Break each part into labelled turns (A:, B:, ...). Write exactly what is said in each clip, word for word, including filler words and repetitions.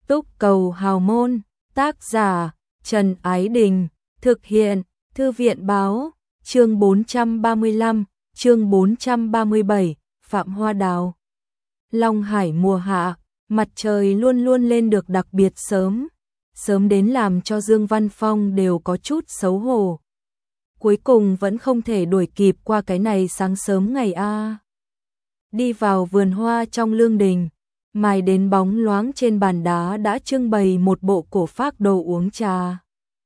A: Túc Cầu Hào Môn, tác giả Trần Ái Đình, thực hiện Thư viện Báo, chương bốn trăm ba mươi lăm, chương bốn trăm ba mươi bảy, Phạm Hoa Đào. Long Hải mùa hạ, mặt trời luôn luôn lên được đặc biệt sớm, sớm đến làm cho Dương Văn Phong đều có chút xấu hổ. Cuối cùng vẫn không thể đuổi kịp qua cái này sáng sớm ngày A. Đi vào vườn hoa trong lương đình, mài đến bóng loáng trên bàn đá đã trưng bày một bộ cổ phác đồ uống trà.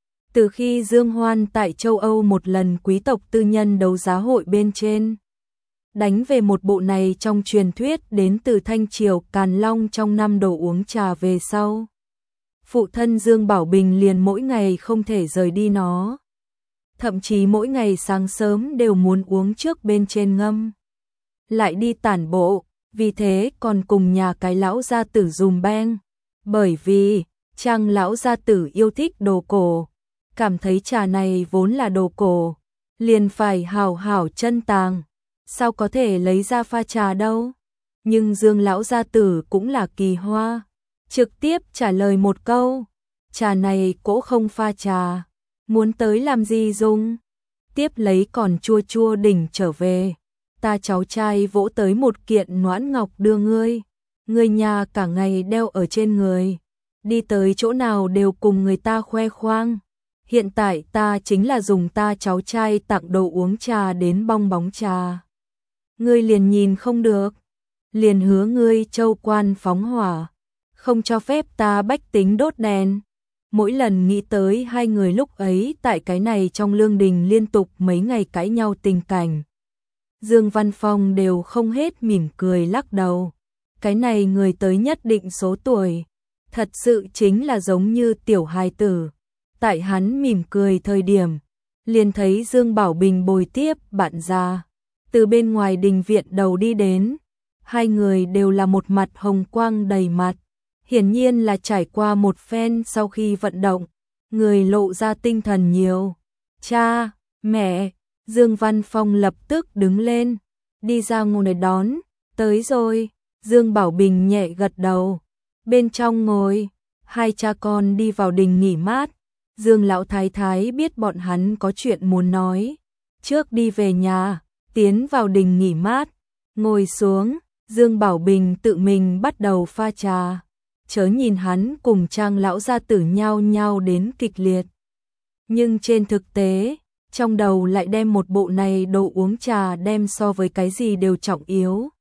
A: Từ khi Dương Hoan tại châu Âu một lần quý tộc tư nhân đấu giá hội bên trên, đánh về một bộ này trong truyền thuyết đến từ Thanh Triều Càn Long trong năm đồ uống trà về sau. Phụ thân Dương Bảo Bình liền mỗi ngày không thể rời đi nó. Thậm chí mỗi ngày sáng sớm đều muốn uống trước bên trên ngâm. Lại đi tản bộ, vì thế còn cùng nhà cái lão gia tử dùm beng. Bởi vì, Trang lão gia tử yêu thích đồ cổ, cảm thấy trà này vốn là đồ cổ, liền phải hào hảo chân tàng, sao có thể lấy ra pha trà đâu. Nhưng Dương lão gia tử cũng là kỳ hoa, trực tiếp trả lời một câu, trà này cỗ không pha trà, muốn tới làm gì dùng. Tiếp lấy còn chua chua đỉnh trở về, ta cháu trai vỗ tới một kiện noãn ngọc đưa ngươi, ngươi nhà cả ngày đeo ở trên người, đi tới chỗ nào đều cùng người ta khoe khoang. Hiện tại ta chính là dùng ta cháu trai tặng đồ uống trà đến bong bóng trà. Ngươi liền nhìn không được, liền hứa ngươi châu quan phóng hỏa, không cho phép ta bách tính đốt đèn. Mỗi lần nghĩ tới hai người lúc ấy tại cái này trong lương đình liên tục mấy ngày cãi nhau tình cảnh, Dương Văn Phong đều không hết mỉm cười lắc đầu. Cái này người tới nhất định số tuổi, thật sự chính là giống như tiểu hài tử. Tại hắn mỉm cười thời điểm, liền thấy Dương Bảo Bình bồi tiếp bạn già từ bên ngoài đình viện đầu đi đến. Hai người đều là một mặt hồng quang đầy mặt, hiển nhiên là trải qua một phen sau khi vận động, người lộ ra tinh thần nhiều. Cha, mẹ, Dương Văn Phong lập tức đứng lên, đi ra ngồi đón. Tới rồi, Dương Bảo Bình nhẹ gật đầu. Bên trong ngồi, hai cha con đi vào đình nghỉ mát. Dương lão thái thái biết bọn hắn có chuyện muốn nói, trước đi về nhà, tiến vào đình nghỉ mát, ngồi xuống. Dương Bảo Bình tự mình bắt đầu pha trà, chớ nhìn hắn cùng Trang lão gia tử nhau nhau đến kịch liệt, nhưng trên thực tế, trong đầu lại đem một bộ này đồ uống trà đem so với cái gì đều trọng yếu.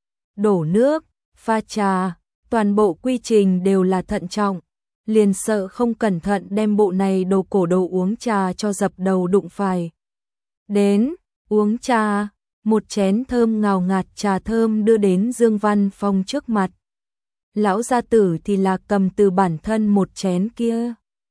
A: Đổ nước, pha trà, toàn bộ quy trình đều là thận trọng, liền sợ không cẩn thận đem bộ này đồ cổ đồ uống trà cho dập đầu đụng phải. Đến, uống trà, một chén thơm ngào ngạt trà thơm đưa đến Dương Văn Phong trước mặt. Lão gia tử thì là cầm từ bản thân một chén kia,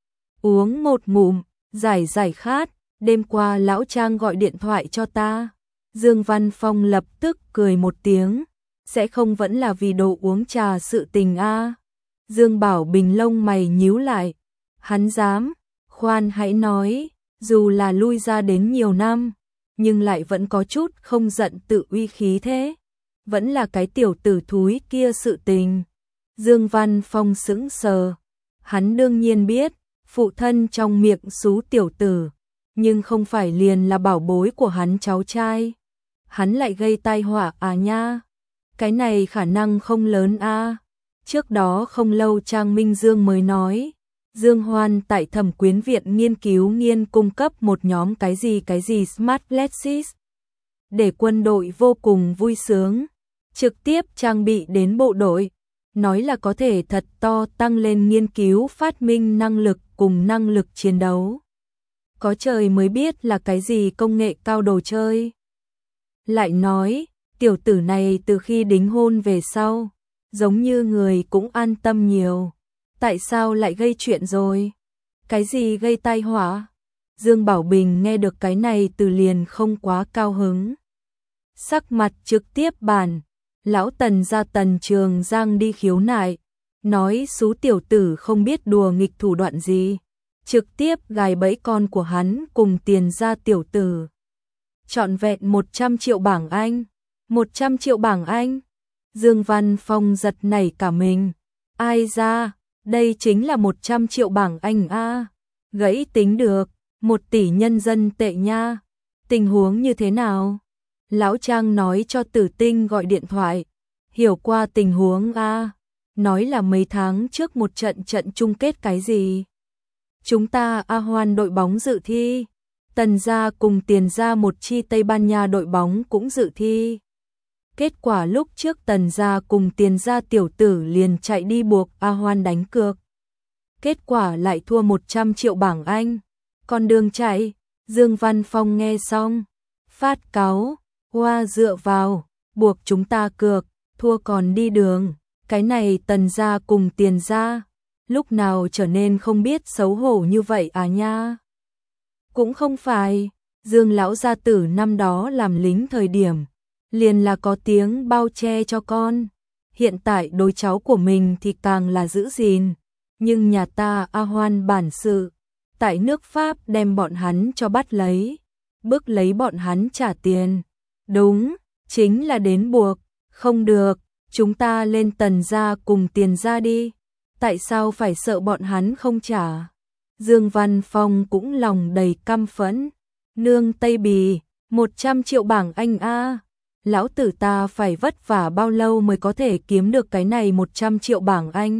A: uống một ngụm, giải giải khát. Đêm qua lão Trang gọi điện thoại cho ta. Dương Văn Phong lập tức cười một tiếng, sẽ không vẫn là vì đồ uống trà sự tình a? Dương Bảo Bình lông mày nhíu lại, hắn dám, khoan hãy nói, dù là lui ra đến nhiều năm, nhưng lại vẫn có chút không giận tự uy khí thế, vẫn là cái tiểu tử thúi kia sự tình. Dương Văn Phong sững sờ, hắn đương nhiên biết, phụ thân trong miệng xú tiểu tử, nhưng không phải liền là bảo bối của hắn cháu trai. Hắn lại gây tai họa à nha, cái này khả năng không lớn a. Trước đó không lâu Trang Minh Dương mới nói, Dương Hoan tại Thẩm Quyến viện nghiên cứu nghiên cung cấp một nhóm cái gì cái gì Smart Glasses, để quân đội vô cùng vui sướng, trực tiếp trang bị đến bộ đội, nói là có thể thật to tăng lên nghiên cứu phát minh năng lực cùng năng lực chiến đấu. Có trời mới biết là cái gì công nghệ cao đồ chơi. Lại nói, tiểu tử này từ khi đính hôn về sau, giống như người cũng an tâm nhiều. Tại sao lại gây chuyện rồi? Cái gì gây tai họa? Dương Bảo Bình nghe được cái này từ liền không quá cao hứng. Sắc mặt trực tiếp bản, lão Tần ra Tần Trường Giang đi khiếu nại, nói xú tiểu tử không biết đùa nghịch thủ đoạn gì, trực tiếp gài bẫy con của hắn cùng tiền ra tiểu tử. Trọn vẹn một trăm triệu bảng Anh, một trăm triệu bảng Anh. Dương Văn Phong giật nảy cả mình, ai ra, Đây chính là một trăm triệu bảng Anh a. Gãy tính được, một tỷ nhân dân tệ nha. Tình huống như thế nào? Lão Trang nói cho Tử Tinh gọi điện thoại. Hiểu qua tình huống a. Nói là mấy tháng trước một trận trận chung kết cái gì? Chúng ta A Hoan đội bóng dự thi. Tần gia cùng Tiền gia một chi Tây Ban Nha đội bóng cũng dự thi. Kết quả lúc trước Tần gia cùng Tiền gia tiểu tử liền chạy đi buộc A Hoan đánh cược. Kết quả lại thua một trăm triệu bảng Anh. Còn đường chạy, Dương Văn Phong nghe xong, phát cáu, hoa dựa vào, buộc chúng ta cược, thua còn đi đường. Cái này Tần gia cùng Tiền gia, lúc nào trở nên không biết xấu hổ như vậy à nha. Cũng không phải, Dương lão gia tử năm đó làm lính thời điểm, liền là có tiếng bao che cho con. Hiện tại đối cháu của mình thì càng là giữ gìn. Nhưng nhà ta A Hoan bản sự, tại nước Pháp đem bọn hắn cho bắt lấy, bức lấy bọn hắn trả tiền. Đúng, chính là đến buộc, không được, chúng ta lên Tần gia cùng Tiền gia đi. Tại sao phải sợ bọn hắn không trả? Dương Văn Phong cũng lòng đầy căm phẫn. Nương Tây Bì, một trăm triệu bảng Anh a. Lão tử ta phải vất vả bao lâu mới có thể kiếm được cái này một trăm triệu bảng Anh?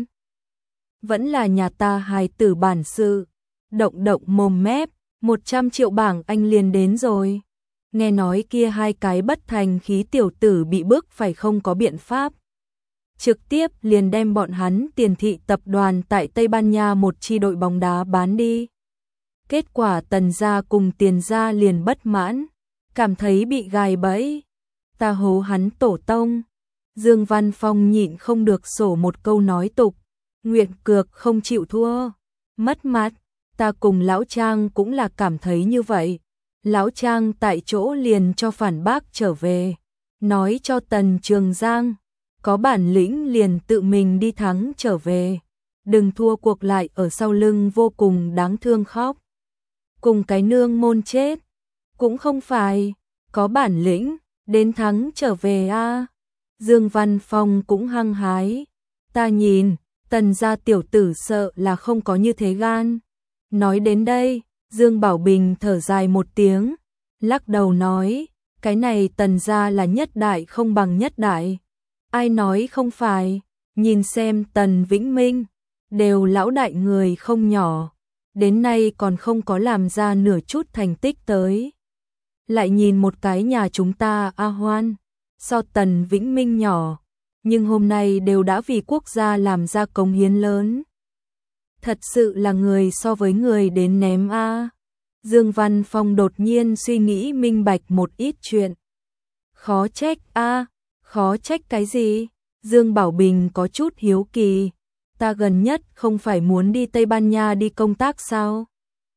A: Vẫn là nhà ta hài tử bản sự, động động mồm mép, một trăm triệu bảng Anh liền đến rồi. Nghe nói kia hai cái bất thành khí tiểu tử bị bức phải không có biện pháp. Trực tiếp liền đem bọn hắn Tiền thị tập đoàn tại Tây Ban Nha một chi đội bóng đá bán đi. Kết quả Tần gia cùng Tiền gia liền bất mãn, cảm thấy bị gài bẫy. Ta hố hắn tổ tông. Dương Văn Phong nhịn không được sổ một câu nói tục. Nguyện cược không chịu thua. Mất mặt, ta cùng Lão Trang cũng là cảm thấy như vậy. Lão Trang tại chỗ liền cho phản bác trở về. Nói cho Tần Trường Giang, có bản lĩnh liền tự mình đi thắng trở về. Đừng thua cuộc lại ở sau lưng vô cùng đáng thương khóc. Cùng cái nương môn chết. Cũng không phải, có bản lĩnh, đến thắng trở về a. Dương Văn Phong cũng hăng hái. Ta nhìn, Tần gia tiểu tử sợ là không có như thế gan. Nói đến đây, Dương Bảo Bình thở dài một tiếng, lắc đầu nói, cái này Tần gia là nhất đại không bằng nhất đại. Ai nói không phải, nhìn xem Tần Vĩnh Minh, đều lão đại người không nhỏ, đến nay còn không có làm ra nửa chút thành tích tới. Lại nhìn một cái nhà chúng ta A Hoan, so Tần Vĩnh Minh nhỏ, nhưng hôm nay đều đã vì quốc gia làm ra công hiến lớn. Thật sự là người so với người đến ném a. Dương Văn Phong đột nhiên suy nghĩ minh bạch một ít chuyện. Khó trách a, khó trách cái gì? Dương Bảo Bình có chút hiếu kỳ. Ta gần nhất không phải muốn đi Tây Ban Nha đi công tác sao?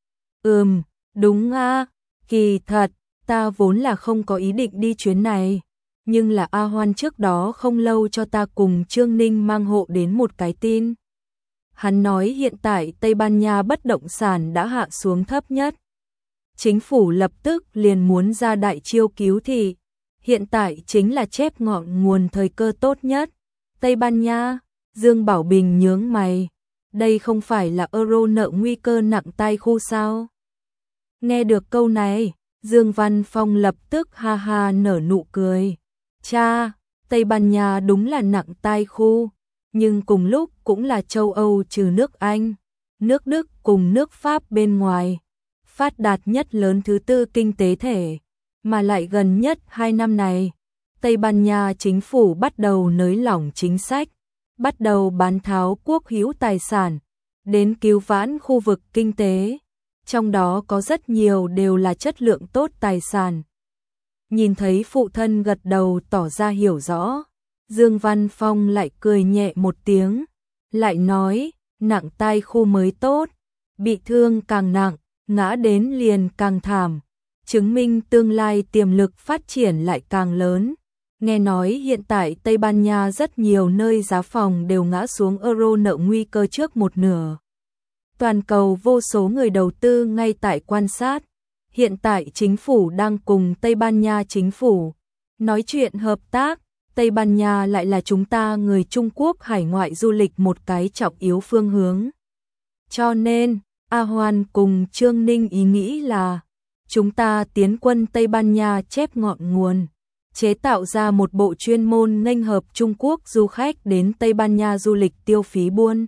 A: Ừm, đúng a, kỳ thật, ta vốn là không có ý định đi chuyến này. Nhưng là A Hoan trước đó không lâu cho ta cùng Trương Ninh mang hộ đến một cái tin. Hắn nói hiện tại Tây Ban Nha bất động sản đã hạ xuống thấp nhất. Chính phủ lập tức liền muốn ra đại chiêu cứu thị. Hiện tại chính là chép ngọn nguồn thời cơ tốt nhất. Tây Ban Nha, Dương Bảo Bình nhướng mày. Đây không phải là euro nợ nguy cơ nặng tai khu sao? Nghe được câu này, Dương Văn Phong lập tức ha ha nở nụ cười. Cha, Tây Ban Nha đúng là nặng tai khu, nhưng cùng lúc cũng là châu Âu trừ nước Anh, nước Đức cùng nước Pháp bên ngoài, phát đạt nhất lớn thứ tư kinh tế thể, mà lại gần nhất hai năm này, Tây Ban Nha chính phủ bắt đầu nới lỏng chính sách, bắt đầu bán tháo quốc hữu tài sản, đến cứu vãn khu vực kinh tế, trong đó có rất nhiều đều là chất lượng tốt tài sản. Nhìn thấy phụ thân gật đầu tỏ ra hiểu rõ, Dương Văn Phong lại cười nhẹ một tiếng, lại nói, nặng tai khu mới tốt, bị thương càng nặng, ngã đến liền càng thảm, chứng minh tương lai tiềm lực phát triển lại càng lớn. Nghe nói hiện tại Tây Ban Nha rất nhiều nơi giá phòng đều ngã xuống euro nợ nguy cơ trước một nửa. Toàn cầu vô số người đầu tư ngay tại quan sát. Hiện tại chính phủ đang cùng Tây Ban Nha chính phủ nói chuyện hợp tác, Tây Ban Nha lại là chúng ta người Trung Quốc hải ngoại du lịch một cái trọng yếu phương hướng. Cho nên, A Hoan cùng Trương Ninh ý nghĩ là chúng ta tiến quân Tây Ban Nha chép ngọn nguồn, chế tạo ra một bộ chuyên môn nghênh hợp Trung Quốc du khách đến Tây Ban Nha du lịch tiêu phí buôn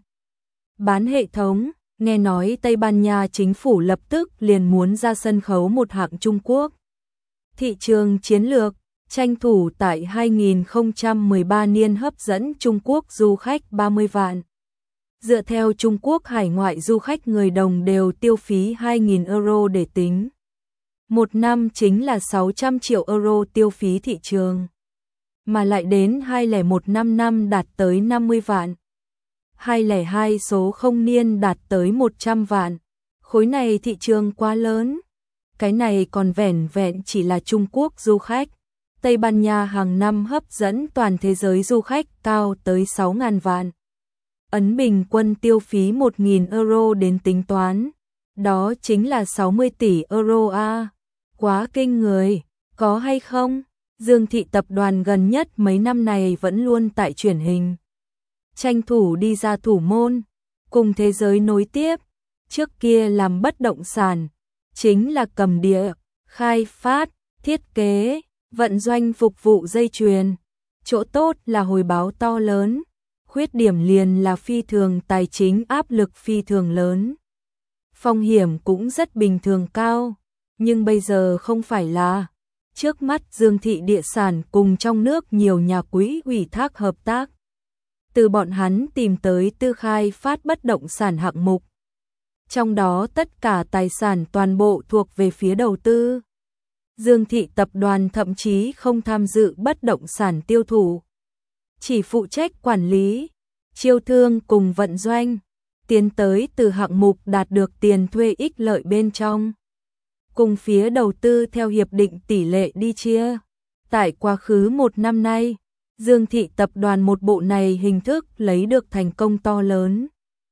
A: bán hệ thống. Nghe nói Tây Ban Nha chính phủ lập tức liền muốn ra sân khấu một hạng Trung Quốc. Thị trường chiến lược, tranh thủ tại hai nghìn không trăm mười ba niên hấp dẫn Trung Quốc du khách ba mươi vạn. Dựa theo Trung Quốc hải ngoại du khách người đồng đều tiêu phí hai nghìn euro để tính. Một năm chính là sáu trăm triệu euro tiêu phí thị trường. Mà lại đến hai nghìn không trăm lẻ một năm đạt tới năm mươi vạn. hai nghìn không trăm lẻ hai số không niên đạt tới một trăm vạn. Khối này thị trường quá lớn. Cái này còn vẻn vẹn chỉ là Trung Quốc du khách. Tây Ban Nha hàng năm hấp dẫn toàn thế giới du khách cao tới sáu nghìn vạn. Ấn bình quân tiêu phí một nghìn euro đến tính toán. Đó chính là sáu mươi tỷ euro a. À. Quá kinh người, có hay không? Dương Thị tập đoàn gần nhất mấy năm này vẫn luôn tại truyền hình. Tranh thủ đi ra thủ môn, cùng thế giới nối tiếp. Trước kia làm bất động sản, chính là cầm địa, khai phát, thiết kế, vận doanh phục vụ dây chuyền. Chỗ tốt là hồi báo to lớn, khuyết điểm liền là phi thường tài chính áp lực phi thường lớn. Phong hiểm cũng rất bình thường cao, nhưng bây giờ không phải là. Trước mắt Dương Thị địa sản cùng trong nước nhiều nhà quỹ ủy thác hợp tác. Từ bọn hắn tìm tới tư khai phát bất động sản hạng mục. Trong đó tất cả tài sản toàn bộ thuộc về phía đầu tư. Dương Thị tập đoàn thậm chí không tham dự bất động sản tiêu thụ, chỉ phụ trách quản lý, chiêu thương cùng vận doanh, tiến tới từ hạng mục đạt được tiền thuê ích lợi bên trong. Cùng phía đầu tư theo hiệp định tỷ lệ đi chia. Tại quá khứ một năm nay, Dương Thị tập đoàn một bộ này hình thức lấy được thành công to lớn.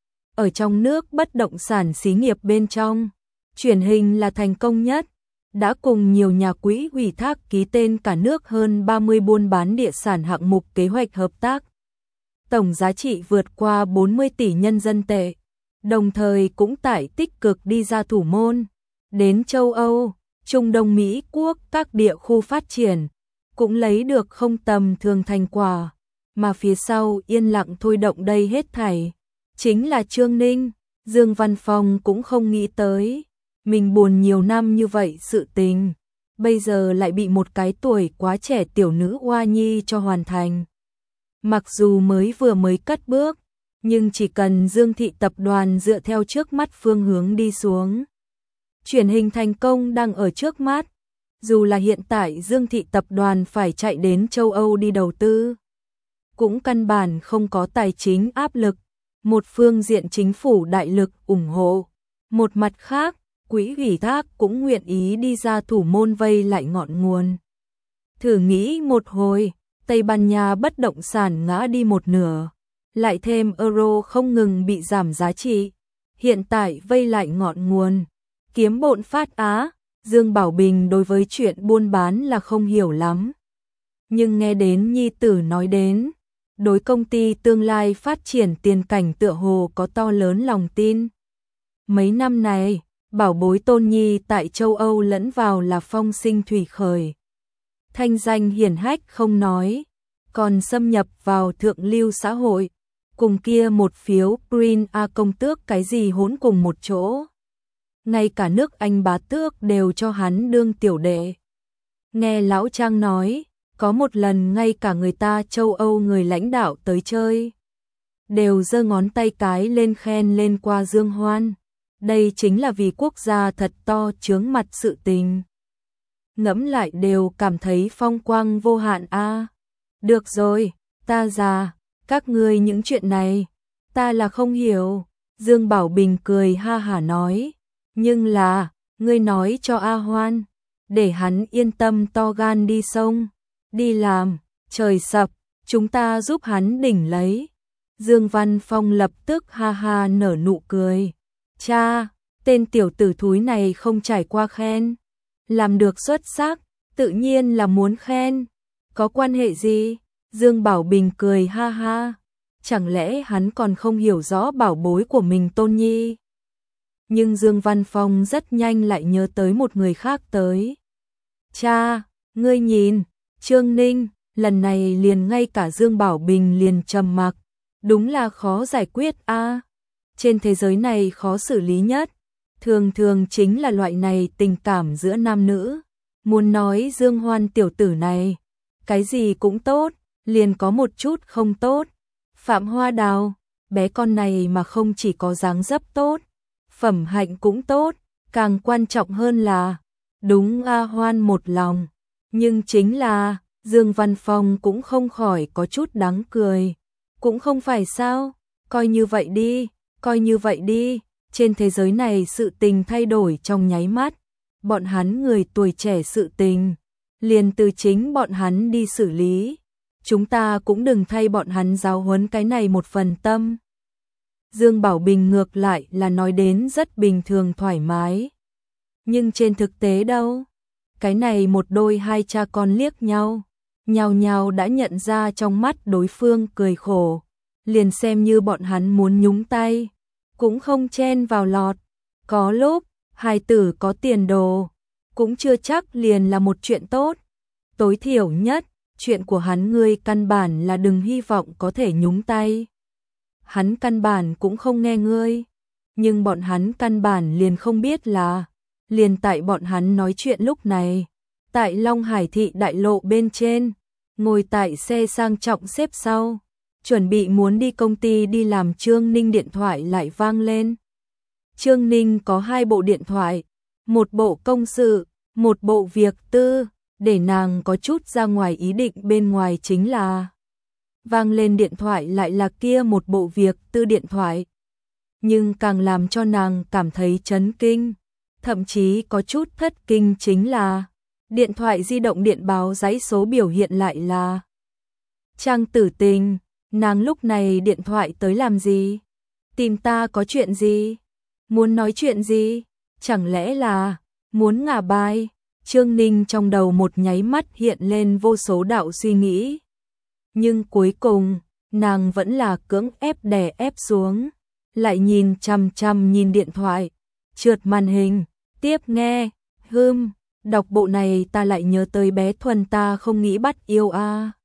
A: Ở trong nước bất động sản xí nghiệp bên trong, truyền hình là thành công nhất, đã cùng nhiều nhà quỹ ủy thác ký tên cả nước hơn ba mươi buôn bán địa sản hạng mục kế hoạch hợp tác. Tổng giá trị vượt qua bốn mươi tỷ nhân dân tệ, đồng thời cũng tại tích cực đi ra thủ môn, đến châu Âu, Trung Đông Mỹ Quốc các địa khu phát triển, cũng lấy được không tầm thường thành quả, mà phía sau yên lặng thôi động đây hết thảy. Chính là Trương Ninh, Dương Văn Phong cũng không nghĩ tới, mình buồn nhiều năm như vậy sự tình, bây giờ lại bị một cái tuổi quá trẻ tiểu nữ oa nhi cho hoàn thành. Mặc dù mới vừa mới cất bước, nhưng chỉ cần Dương Thị tập đoàn dựa theo trước mắt phương hướng đi xuống. Chuyển hình thành công đang ở trước mắt, dù là hiện tại Dương Thị tập đoàn phải chạy đến châu Âu đi đầu tư, cũng căn bản không có tài chính áp lực. Một phương diện chính phủ đại lực ủng hộ, một mặt khác, quỹ ủy thác cũng nguyện ý đi ra thủ môn vây lại ngọn nguồn. Thử nghĩ một hồi, Tây Ban Nha bất động sản ngã đi một nửa, lại thêm euro không ngừng bị giảm giá trị, hiện tại vây lại ngọn nguồn, kiếm bộn phát á. Dương Bảo Bình đối với chuyện buôn bán là không hiểu lắm, nhưng nghe đến nhi tử nói đến, đối công ty tương lai phát triển tiền cảnh tựa hồ có to lớn lòng tin. Mấy năm này, bảo bối Tôn Nhi tại châu Âu lẫn vào là phong sinh thủy khởi. Thanh danh hiển hách không nói, còn xâm nhập vào thượng lưu xã hội, cùng kia một phiếu Green A công tước cái gì hỗn cùng một chỗ. Ngay cả nước Anh bá tước đều cho hắn đương tiểu đệ. Nghe Lão Trang nói, có một lần ngay cả người ta châu Âu người lãnh đạo tới chơi, đều giơ ngón tay cái lên khen lên qua Dương Hoan. Đây chính là vì quốc gia thật to chướng mặt sự tình. Ngẫm lại đều cảm thấy phong quang vô hạn a. À, được rồi, ta già, các ngươi những chuyện này, ta là không hiểu. Dương Bảo Bình cười ha hả nói, nhưng là, ngươi nói cho A Hoan, để hắn yên tâm to gan đi sông, đi làm, trời sập, chúng ta giúp hắn đỉnh lấy. Dương Văn Phong lập tức ha ha nở nụ cười. Cha, tên tiểu tử thúi này không trải qua khen, làm được xuất sắc, tự nhiên là muốn khen. Có quan hệ gì? Dương Bảo Bình cười ha ha, chẳng lẽ hắn còn không hiểu rõ bảo bối của mình Tôn Nhi? Nhưng Dương Văn Phong rất nhanh lại nhớ tới một người khác tới. Cha, ngươi nhìn, Trương Ninh, lần này liền ngay cả Dương Bảo Bình liền trầm mặc, đúng là khó giải quyết a. Trên thế giới này khó xử lý nhất, thường thường chính là loại này tình cảm giữa nam nữ. Muốn nói Dương Hoan tiểu tử này, cái gì cũng tốt, liền có một chút không tốt. Phạm Hoa Đào, bé con này mà không chỉ có dáng dấp tốt, phẩm hạnh cũng tốt, càng quan trọng hơn là, đúng A Hoan một lòng. Nhưng chính là, Dương Văn Phong cũng không khỏi có chút đáng cười. Cũng không phải sao, coi như vậy đi, coi như vậy đi, trên thế giới này sự tình thay đổi trong nháy mắt. Bọn hắn người tuổi trẻ sự tình, liền từ chính bọn hắn đi xử lý. Chúng ta cũng đừng thay bọn hắn giáo huấn cái này một phần tâm. Dương Bảo Bình ngược lại là nói đến rất bình thường thoải mái. Nhưng trên thực tế đâu? Cái này một đôi hai cha con liếc nhau, nhao nhao đã nhận ra trong mắt đối phương cười khổ. Liền xem như bọn hắn muốn nhúng tay, cũng không chen vào lọt. Có lúc, hài tử có tiền đồ, cũng chưa chắc liền là một chuyện tốt. Tối thiểu nhất, chuyện của hắn ngươi căn bản là đừng hy vọng có thể nhúng tay. Hắn căn bản cũng không nghe ngươi, nhưng bọn hắn căn bản liền không biết là, liền tại bọn hắn nói chuyện lúc này, tại Long Hải thị đại lộ bên trên, ngồi tại xe sang trọng xếp sau, chuẩn bị muốn đi công ty đi làm Trương Ninh điện thoại lại vang lên. Trương Ninh có hai bộ điện thoại, một bộ công sự, một bộ việc tư, để nàng có chút ra ngoài ý định bên ngoài chính là vang lên điện thoại lại là kia một bộ việc tư điện thoại. Nhưng càng làm cho nàng cảm thấy chấn kinh, thậm chí có chút thất kinh chính là điện thoại di động điện báo dãy số biểu hiện lại là Trang Tử Tình. Nàng lúc này điện thoại tới làm gì? Tìm ta có chuyện gì? Muốn nói chuyện gì? Chẳng lẽ là muốn ngả bài? Trương Ninh trong đầu một nháy mắt hiện lên vô số đạo suy nghĩ. Nhưng cuối cùng, nàng vẫn là cưỡng ép đè ép xuống, lại nhìn chằm chằm nhìn điện thoại, trượt màn hình, tiếp nghe, hưm, đọc bộ này ta lại nhớ tới bé Thuần ta không nghĩ bắt yêu a.